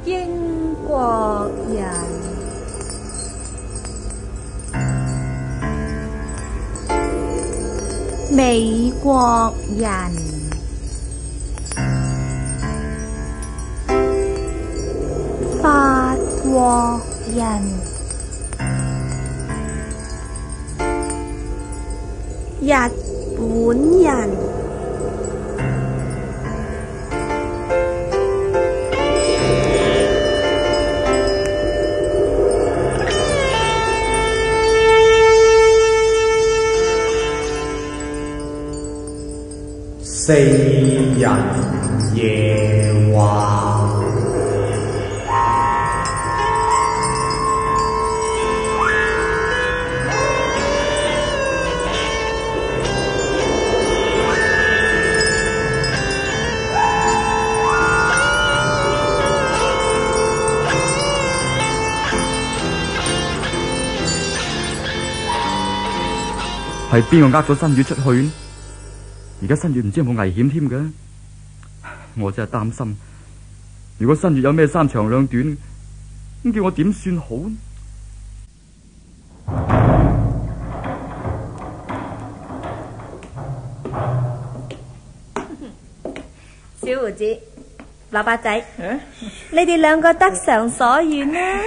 英國人，美國人，法國人，日本人， 四人夜話。 係邊個呃咗新月出去呢？而家新月唔知有冇危險添嘅，我真係擔心。如果新月有咩三長兩短，咁叫我點算好呢？ 小胡子、蘿蔔仔，你哋兩個得償所願啦。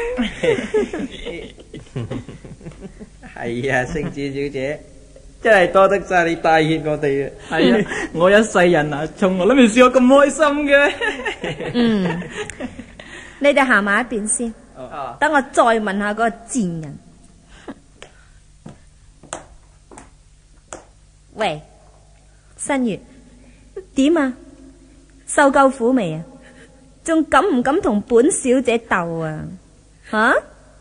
係啊，星子小姐。真係多得晒你帶挈我哋啊！ 係啊，我一世人啊，從來都未試過咁開心嘅。 你哋行埋一邊先，等我再問下嗰個賤人。喂，新月，點啊？受夠苦未啊？仲敢唔敢同本小姐鬥啊？吓？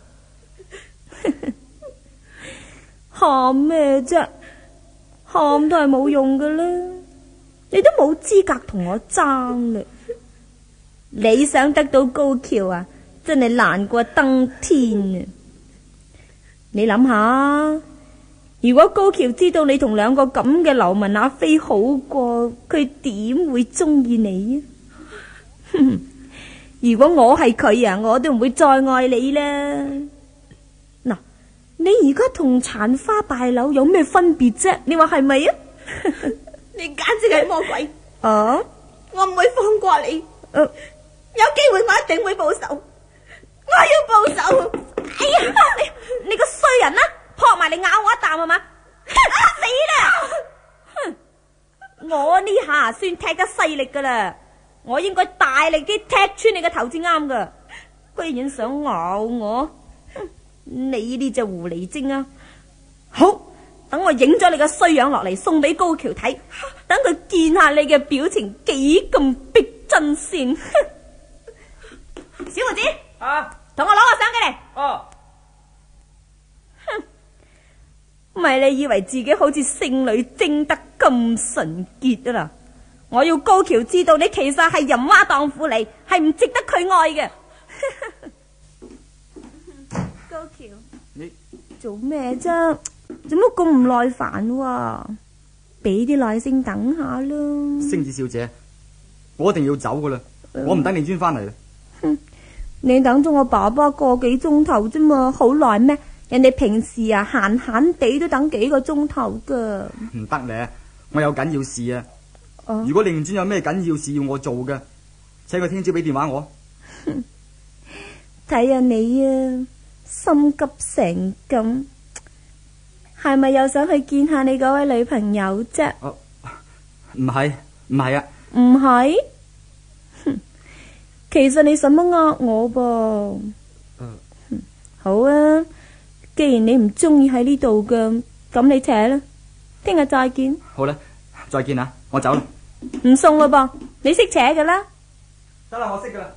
喊咩啫？喊都係冇用噶啦，你都冇資格同我爭嘞。你想得到高橋啊，真係難過登天啊！你諗下，如果高橋知道你同兩個咁嘅流氓阿飛好過，佢點會中意你啊？如果我係佢啊，我都唔會再愛你啦。嗱，你而家同殘花敗柳有咩分別啫？你話係咪啊？ 你簡直係魔鬼！ 啊！ 我唔會放過你。有機會我一定會報仇，我要報仇！ 哎呀，你個衰人啊！撲埋嚟咬我一啖係嘛？死啦！哼！我呢下算踢得犀利噶啦，我應該大力啲踢穿你個頭至啱噶，居然想咬我！你呢隻狐狸精啊！好，等我影咗你個衰樣落嚟送俾高橋睇，等佢見下你嘅表情幾咁逼真先。小胡子，同我攞個相機嚟。哼，咪你以為自己好似聖女貞德咁純潔啊啦？我要高橋知道你其實係淫娃蕩婦嚟，係唔值得佢愛嘅。高橋， 你做咩啫？做乜咁唔耐煩？俾啲耐性等下啦。 星子小姐，我一定要走噶啦，我唔等你專翻嚟啦。 你等咗我爸爸個幾鐘頭啫嘛，好耐咩？人哋平時啊閒閒地都等幾個鐘頭噶。 唔得咧，我有緊要事啊。如果令尊有咩緊要事要我做嘅，請佢聽朝俾電話我。 睇下你啊，心急成咁，係咪又想去見下你嗰位女朋友啫？ 唔係啊。 唔係？其實你使乜呃我噃？好啊，既然你唔中意喺呢度嘅，咁你扯啦，聽日再見。 好啦，再見啦，我走啦。 唔送啦噃，你識扯噶啦。 得啦，我識噶啦。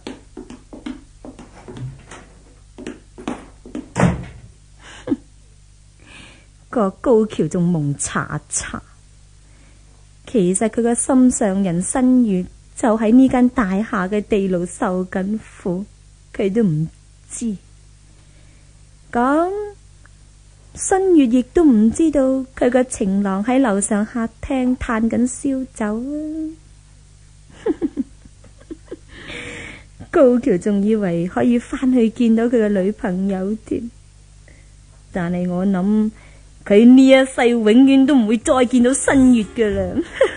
個高橋仲蒙查查，其實佢個心上人新月就喺呢間大廈嘅地牢受緊苦，佢都唔知。咁新月亦都唔知道佢個情郎喺樓上客廳嘆緊燒酒啊！ 高橋仲以為可以翻去見到佢嘅女朋友添，但係我諗佢呢一世永遠都唔會再見到新月噶啦。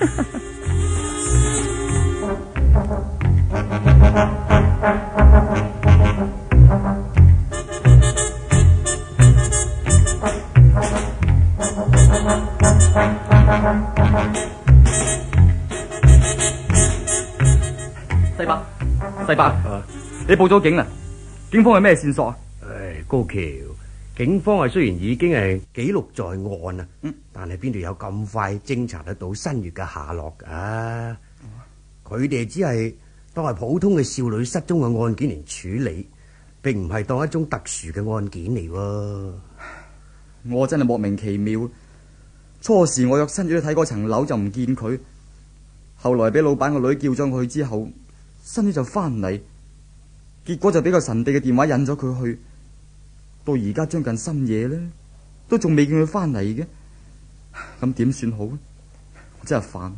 世伯，你報咗警啦？警方係咩線索啊？ 高橋，警方係雖然已經係記錄在案啊，但係邊度有咁快偵查得到新月嘅下落啊？佢哋只係當係普通嘅少女失蹤嘅案件嚟處理，並唔係當一種特殊嘅案件嚟喎。 我真係莫名其妙。初時我約新月去睇嗰層樓就唔見佢，後來俾老闆個女叫咗我去之後，新月就翻嚟，結果就俾個神秘嘅電話引咗佢去。到而家將近深夜呢，都仲未見佢翻嚟嘅，咁點算好？我真係煩。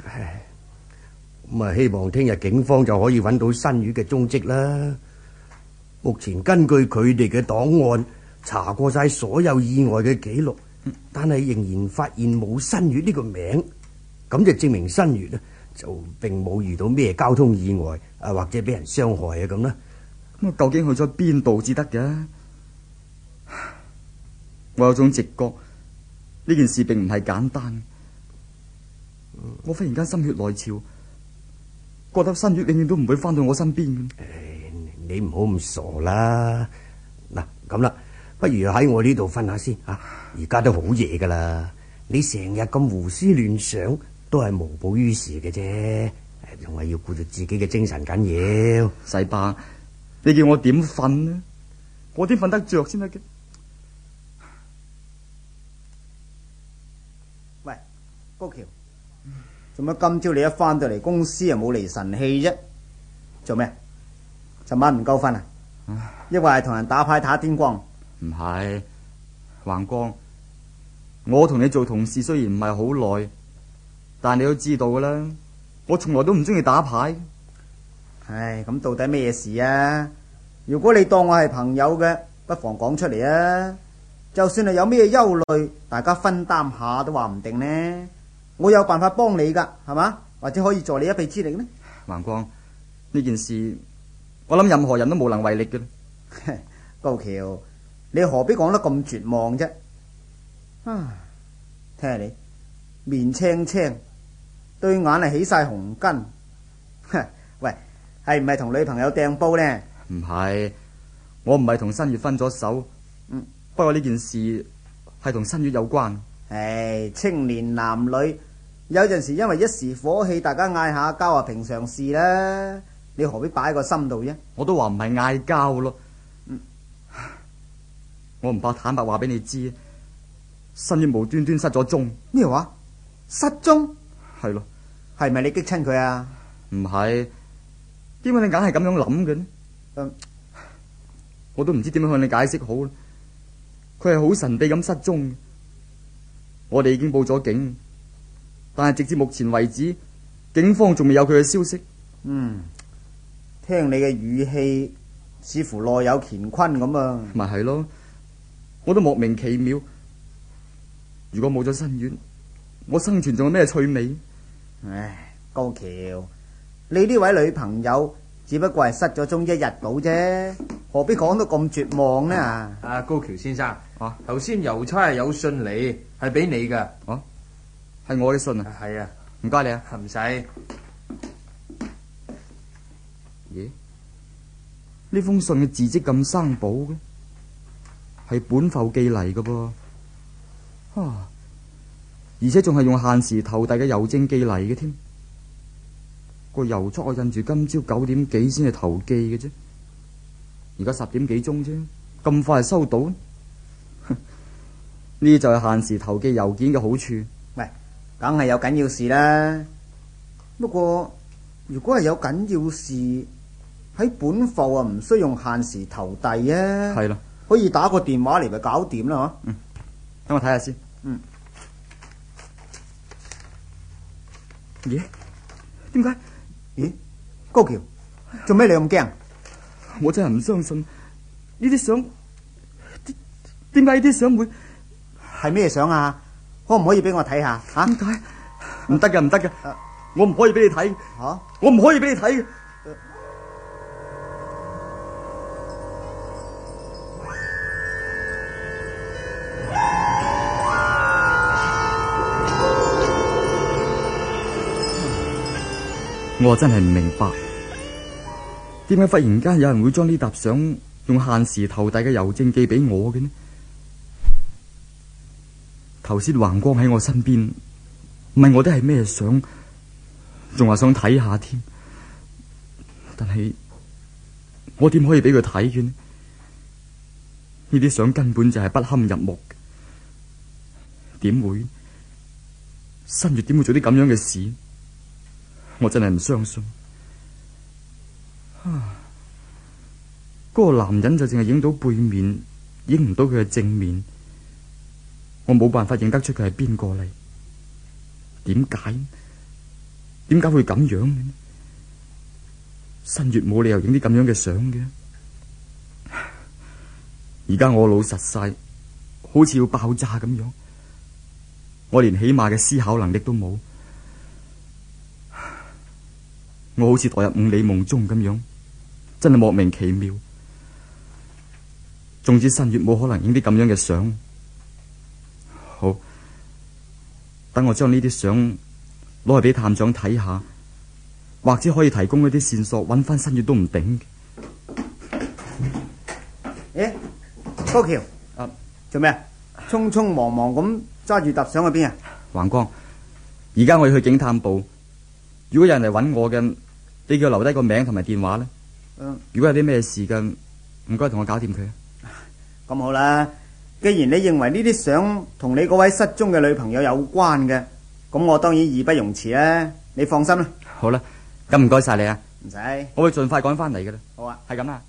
咁啊，希望聽日警方就可以揾到新月嘅蹤跡啦。目前根據佢哋嘅檔案查過晒所有意外嘅記錄，但係仍然發現冇新月呢個名，咁就證明新月呢就並冇遇到咩交通意外啊，或者俾人傷害啊咁啦。 咁啊，究竟去咗邊度至得嘅？我有種直覺，呢件事並唔係簡單。我忽然間心血來潮，覺得新月永遠都唔會翻到我身邊。 你唔好咁傻啦。嗱，咁啦，不如喺我呢度瞓下先啊。而家都好夜噶啦，你成日咁胡思亂想，都係無補於事嘅啫。仲係要顧住自己嘅精神緊要。 世伯，你叫我點瞓呢？我點瞓得着先得嘅？ 喂，高橋，做乜今朝你一翻到嚟公司又冇離神氣啫？做咩？尋晚唔夠瞓啊？抑或係同人打牌打天光？ 唔係，橫光，我同你做同事雖然唔係好耐，但你都知道噶啦，我從來都唔中意打牌。 唉，咁到底咩事啊？如果你當我係朋友嘅，不妨講出嚟啊！就算係有咩憂慮，大家分擔下都話唔定呢。我有辦法幫你噶，係嘛？或者可以助你一臂之力呢？ 橫光，呢件事我諗任何人都無能為力嘅。 高橋，你何必講得咁絕望啫？聽下你面青青，對眼係起晒紅筋。喂，係唔係同女朋友掟煲呢？ 唔係，我唔係同新月分咗手。不過呢件事係同新月有關。 唉，青年男女有陣時因為一時火氣，大家嗌下交啊，平常事啦。你何必擺喺個心度啫？ 我都話唔係嗌交咯。我唔怕坦白話俾你知，新月無端端失咗蹤。 咩話？失蹤？ 係咯。 係咪你激親佢啊？ 唔係，點解你硬係咁樣諗嘅呢？我都唔知點樣向你解釋好。佢係好神秘咁失蹤。我哋已經報咗警，但係直至目前為止，警方仲未有佢嘅消息。 聽你嘅語氣，似乎內有乾坤咁啊！ 咪係咯，我都莫名其妙。如果冇咗新月，我生存仲有咩趣味？ 唉，高橋，你呢位女朋友只不過係失咗蹤一日到啫，何必講到咁絕望呢？ 阿高橋先生，頭先郵差係有信嚟，係俾你噶。 係我嘅信啊？ 係啊， 唔該你啊。 唔使。 咦？呢封信嘅字跡咁生寶嘅，係本埠寄嚟嘅噃。而且仲係用限時投遞嘅郵政寄嚟嘅添。個郵戳我印住今朝9點幾先係投寄嘅啫，而家10點幾鐘啫，咁快就收到？呢就係限時投寄郵件嘅好處。 喂，梗係有緊要事啦。不過如果係有緊要事，喺本埠啊，唔需要用限時投遞啊。 係啦， 可以打個電話嚟咪搞掂啦。 等我睇下先。咦？點解？ 咦？高橋，做咩你咁驚？ 我真係唔相信呢啲相，點解呢啲相會係咩相啊？可唔可以俾我睇下？吓？ 點解？唔得嘅，唔得嘅，我唔可以俾你睇。 吓？ 我唔可以俾你睇嘅。我真係唔明白，點解忽然間有人會將呢沓相用限時投遞嘅郵政寄俾我嘅呢？頭先橫光喺我身邊問我啲係咩相，仲話想睇下添，但係我點可以俾佢睇嘅呢？呢啲相根本就係不堪入目嘅，點會？新月點會做啲咁樣嘅事？我真係唔相信。嗰個男人就淨係影到背面，影唔到佢嘅正面，我冇辦法認得出佢係邊個嚟。點解？點解會咁樣嘅呢？新月冇理由影啲咁樣嘅相嘅。而家我老實晒，好似要爆炸咁樣，我連起碼嘅思考能力都冇。我好似墮入五里夢中咁樣，真係莫名其妙。總之新月冇可能影啲咁樣嘅相。好，等我將呢啲相攞去俾探長睇下，或者可以提供一啲線索，揾翻新月都唔定嘅。 高橋，做咩？匆匆忙忙咁揸住沓相去邊啊？ 橫光，而家我要去警探部。如果有人嚟揾我嘅，你叫留低個名同埋電話咧。如果有啲咩事嘅，唔該同我搞掂佢。 咁好啦，既然你認為呢啲相同你嗰位失蹤嘅女朋友有關嘅，咁我當然義不容辭啦。你放心啦。 好啦，咁唔該晒你啊。 唔使， 我會盡快趕翻嚟嘅啦。 好啊， 係咁啦。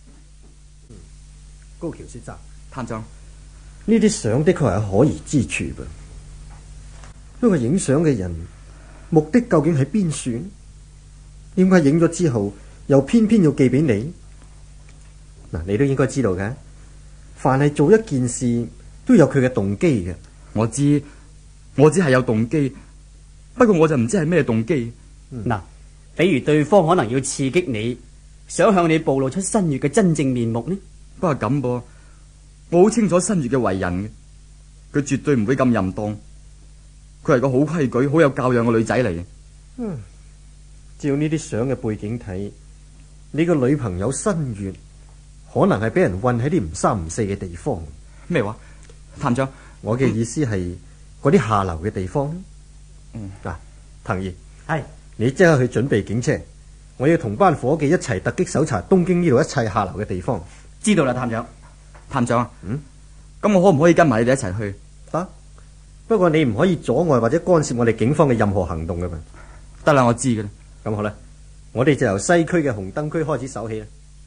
高橋先生， 探長， 呢啲相的確係可疑之處噃。不過影相嘅人目的究竟喺邊處？點解影咗之後又偏偏要寄俾你？嗱，你都應該知道嘅。凡係做一件事都有佢嘅動機嘅。 我知係有動機，不過我就唔知係咩動機。 嗱，比如對方可能要刺激你，想向你暴露出新月嘅真正面目呢？ 不過咁噃，我好清楚新月嘅為人嘅，佢絕對唔會咁淫蕩，佢係個好規矩、好有教養嘅女仔嚟嘅。 照呢啲相嘅背景睇，你個女朋友新月可能係俾人困喺啲唔三唔四嘅地方。 咩話？探長， 我嘅意思係嗰啲下流嘅地方。嗱，藤兒， 係你即刻去準備警車，我要同班伙計一齊突擊搜查東京呢度一切下流嘅地方。 知道啦，探長。 探長啊，咁我可唔可以跟埋你哋一齊去？ 得，不過你唔可以阻礙或者干涉我哋警方嘅任何行動噶嘛。 得啦，我知嘅啦。 咁好啦，我哋就由西區嘅紅燈區開始搜起啦。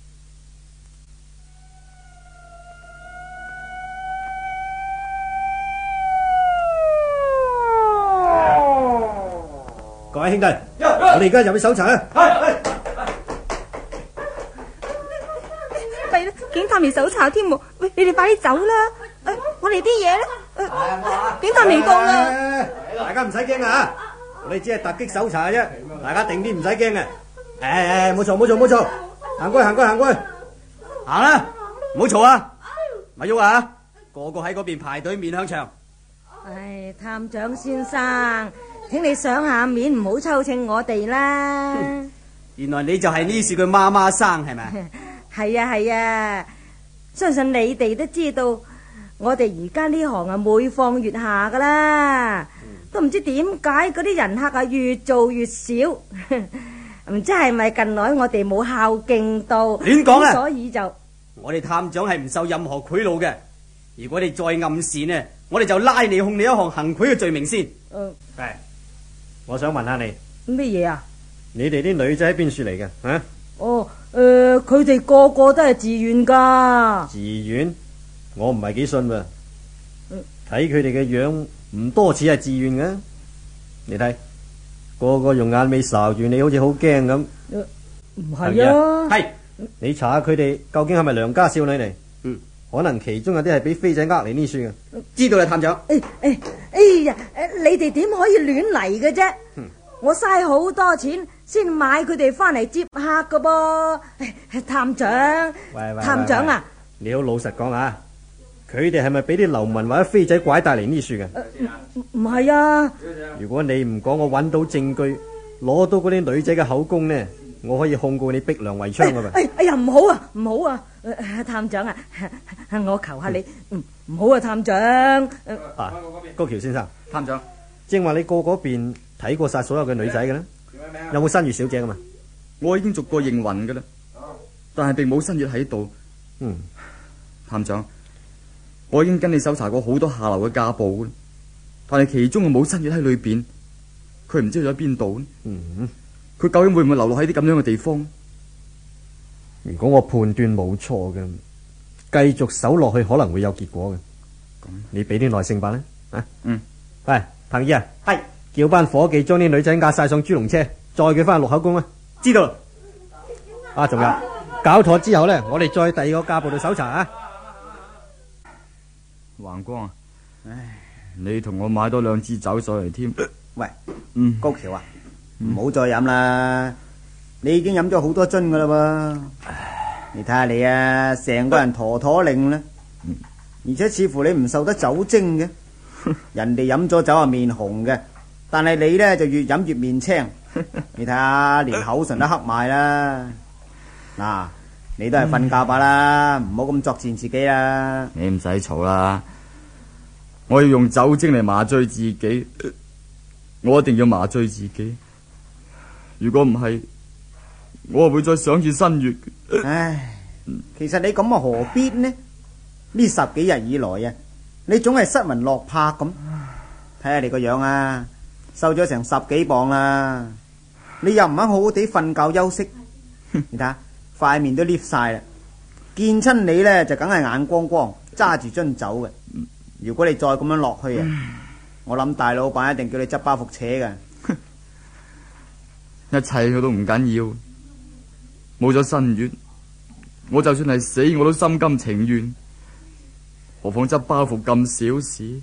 各位兄弟，我哋而家入去搜查啊！ 弊啦，警探未搜查添喎。喂，你哋快啲走啦！我哋啲嘢咧，警探未到啦。 大家唔使驚啊！我哋只係突擊搜查啫，大家定啲唔使驚嘅。冇嘈，行過去，行啦，唔好嘈啊！咪喐啊！個個喺嗰邊排隊面向牆。 唉，探長先生，請你上下面，唔好抽秤我哋啦。 原來你就係呢樹佢媽媽生係咪？ 係啊，相信你哋都知道，我哋而家呢行啊每況愈下噶啦，都唔知點解嗰啲人客啊越做越少，唔知係咪近來我哋冇孝敬到？ 亂講啊！ 所以就我哋探長係唔受任何賄賂嘅，如果你再暗示呢，我哋就拉你控你一項行賄嘅罪名先。 我想問下你咩嘢啊？ 你哋啲女仔喺邊處嚟嘅？啊？ 佢哋個個都係自願噶。 自願？我唔係幾信噃。睇佢哋嘅樣，唔多似係自願嘅。你睇，個個用眼尾睄住你，好似好驚咁。 唔係啊， 係你查下佢哋究竟係咪良家少女嚟？可能其中有啲係俾飛仔呃嚟呢樹嘅。 知道啦，探長。 哎呀，你哋點可以亂嚟嘅啫？我嘥好多錢先買佢哋翻嚟接客噶噃。探長，探長啊， 你好老實講啊，佢哋係咪俾啲流民或者飛仔拐帶嚟呢樹嘅？ 唔係啊。 如果你唔講，我揾到證據，攞到嗰啲女仔嘅口供呢，我可以控告你逼良為娼噶噃。 哎呀，唔好啊，唔好啊，探長啊，我求下你，唔好啊，探長。 高橋先生， 探長， 正話你過嗰邊睇過晒所有嘅女仔嘅啦，有冇新月小姐噶嘛？ 我已經逐個應允噶啦，但係並冇新月喺度。探長，我已經跟你搜查過好多下流嘅家暴，但係其中冇新月喺裏邊，佢唔知去咗邊度。佢究竟會唔會流落喺啲咁樣嘅地方？ 如果我判斷冇錯嘅，繼續搜落去可能會有結果嘅。你俾啲耐性吧咧。喂，彭姨啊，係叫班伙計將啲女仔押晒上豬籠車，載佢翻去錄口供啊。知道。仲有搞妥之後呢，我哋再第二個家暴度搜查啊。 橫光啊，你同我買多2支酒上嚟添。 喂，高橋啊，唔好再飲啦，你已經飲咗好多樽噶啦噃。你睇下你啊，成個人陀陀擰啦，而且似乎你唔受得酒精嘅。人哋飲咗酒啊面紅嘅，但係你呢就越飲越面青。你睇下，連口唇都黑埋啦。嗱，你都係瞓覺吧啦，唔好咁作賤自己啦。 你唔使嘈啦，我要用酒精嚟麻醉自己，我一定要麻醉自己。如果唔係，我會再想住新月。 唉，其實你咁啊何必呢？呢10幾日以來啊，你總係失魂落魄咁。睇下你個樣啊，瘦咗成10幾磅啦。你又唔肯好好地瞓覺休息，你睇下塊面都 lift 晒啦。見親你呢，就梗係眼光光，揸住樽酒嘅。如果你再咁樣落去啊，我諗大老闆一定叫你執包袱扯㗎。 一切佢都唔緊要，冇咗新月，我就算係死我都心甘情願。何況執包袱咁小事。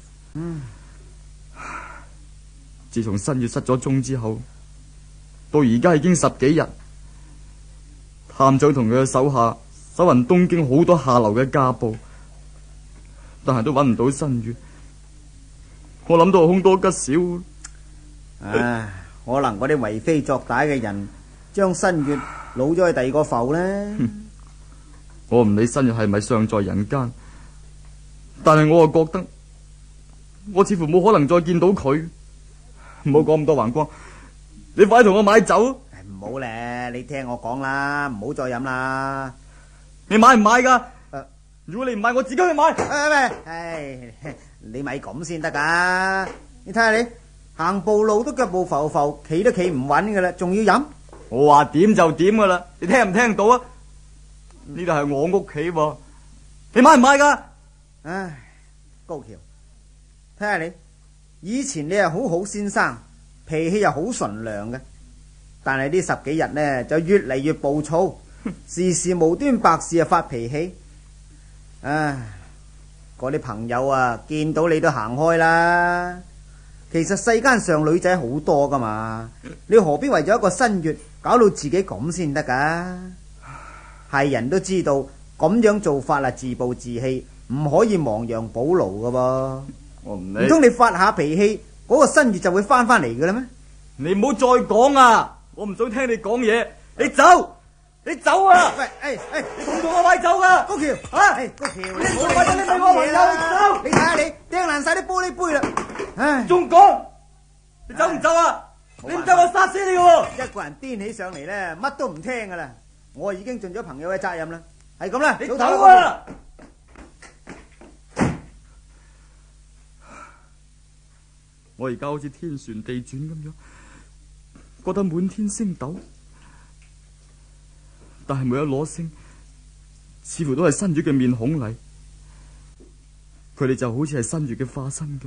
自從新月失咗蹤之後，到而家已經10幾日，探長同佢嘅手下搜勻東京好多下流嘅家暴，但係都揾唔到新月。我諗到係凶多吉少。 可能嗰啲為非作歹嘅人將新月擄咗去第二個埠呢。 我唔理新月係咪尚在人間，但係我又覺得我似乎冇可能再見到佢。唔好講咁多，橫光，你快啲同我買酒。 唔好咧，你聽我講啦，唔好再飲啦。 你買唔買噶？如果你唔買，我自己去買。 你咪咁先得噶。你睇下你行步路都腳步浮浮，企都企唔穩噶啦，仲要飲？ 我話點就點噶啦，你聽唔聽到啊？呢度係我屋企喎，你買唔買噶？ 唉，高橋，睇下你以前你係好好先生，脾氣又好純良嘅，但係呢10幾日呢就越嚟越暴躁，時時無端白事啊發脾氣。唉，嗰啲朋友啊見到你都行開啦。其實世間上女仔好多噶嘛，你何必為咗一個新月搞到自己咁先得噶？係人都知道咁樣做法啊自暴自棄，唔可以亡羊補牢噶噃。 我唔理。 唔通你發下脾氣，嗰個新月就會翻嚟嘅啦咩？ 你唔好再講啊！我唔想聽你講嘢。你走，你走啊！ 喂， 你同我買酒噶， 高橋高橋， 你唔好為咗你係我朋友，你走！ 你睇下你掟爛晒啲玻璃杯啦！唉， 仲講，你走唔走啊？你唔走我殺死你喎！ 一個人癲起上嚟咧，乜都唔聽噶啦。我已經盡咗朋友嘅責任啦，係咁啦， 你走啊！我而家好似天旋地轉咁樣，覺得滿天星斗，但係每一顆星似乎都係新月嘅面孔嚟，佢哋就好似係新月嘅化身咁。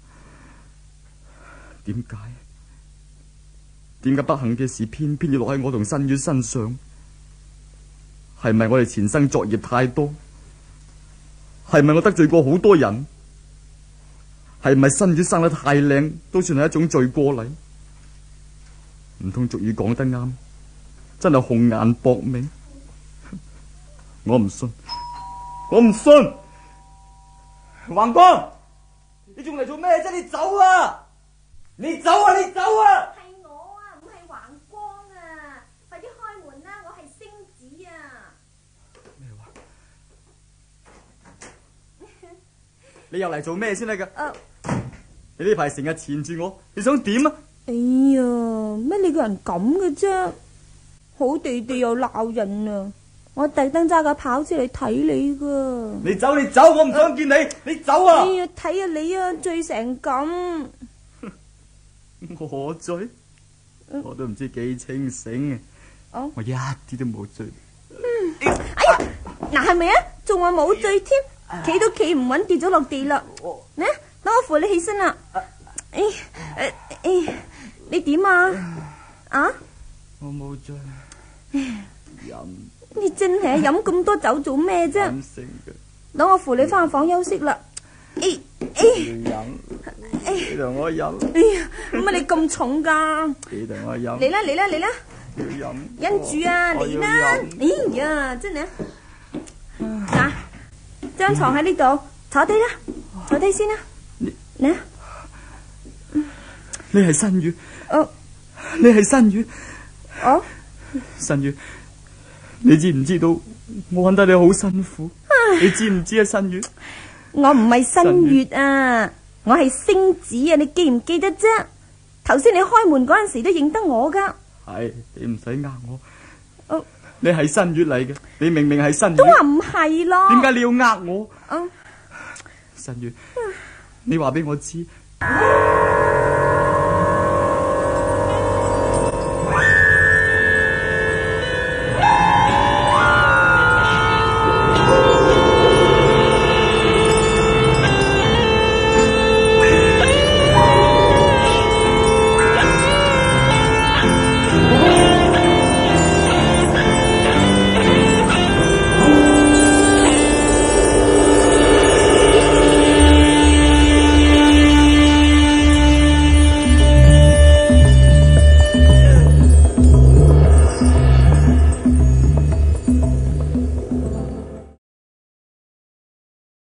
點解？點解不幸嘅事偏偏要落喺我同新月身上？ 係咪我哋前生作業太多？係咪我得罪過好多人？係咪新月生得太靚都算係一種罪過嚟？唔通俗語講得啱，真係紅顏薄命？我唔信，我唔信！橫光，你仲嚟做咩啫？你走啊！你走啊！你走啊！ 係我啊，唔係橫光啊！快啲開門啦，我係星子啊！ 咩話？你又嚟做咩先得噶？你呢排成日纏住我，你想點啊？ 哎呀，乜你個人咁嘅啫？好地地又鬧人啊！我特登揸架跑車嚟睇你噶。 你走，你走，我唔想見你，你走啊！ 哎呀，睇下你啊，醉成咁。 我醉？我都唔知幾清醒嘅。 哦， 我一啲都冇醉。 哎呀，嗱係咪啊？仲話冇醉添，企都企唔穩，跌咗落地啦。呢，等我扶你起身啦。你點啊？啊？ 我冇醉。飲。 你真係飲咁多酒做咩啫？等我扶你翻房休息啦。 飲。你同我飲。 哎呀，乜你咁重噶？ 你同我飲。 嚟啦嚟啦嚟啦！ 要飲。 忍住啊，嚟啦！哎呀，真係。嗱，張床喺呢度，坐低啦，坐低先啦。嚟啊！ 你係新月。 哦。 你係新月。 哦。 新月，你知唔知道我揾得你好辛苦？你知唔知啊，新月？ 我唔係新月啊，我係星子啊！你記唔記得啫？頭先你開門嗰陣時都認得我噶。 係，你唔使呃我。你係新月嚟嘅，你明明係新月。 都話唔係咯。 點解你要呃我？新月，你話俾我知。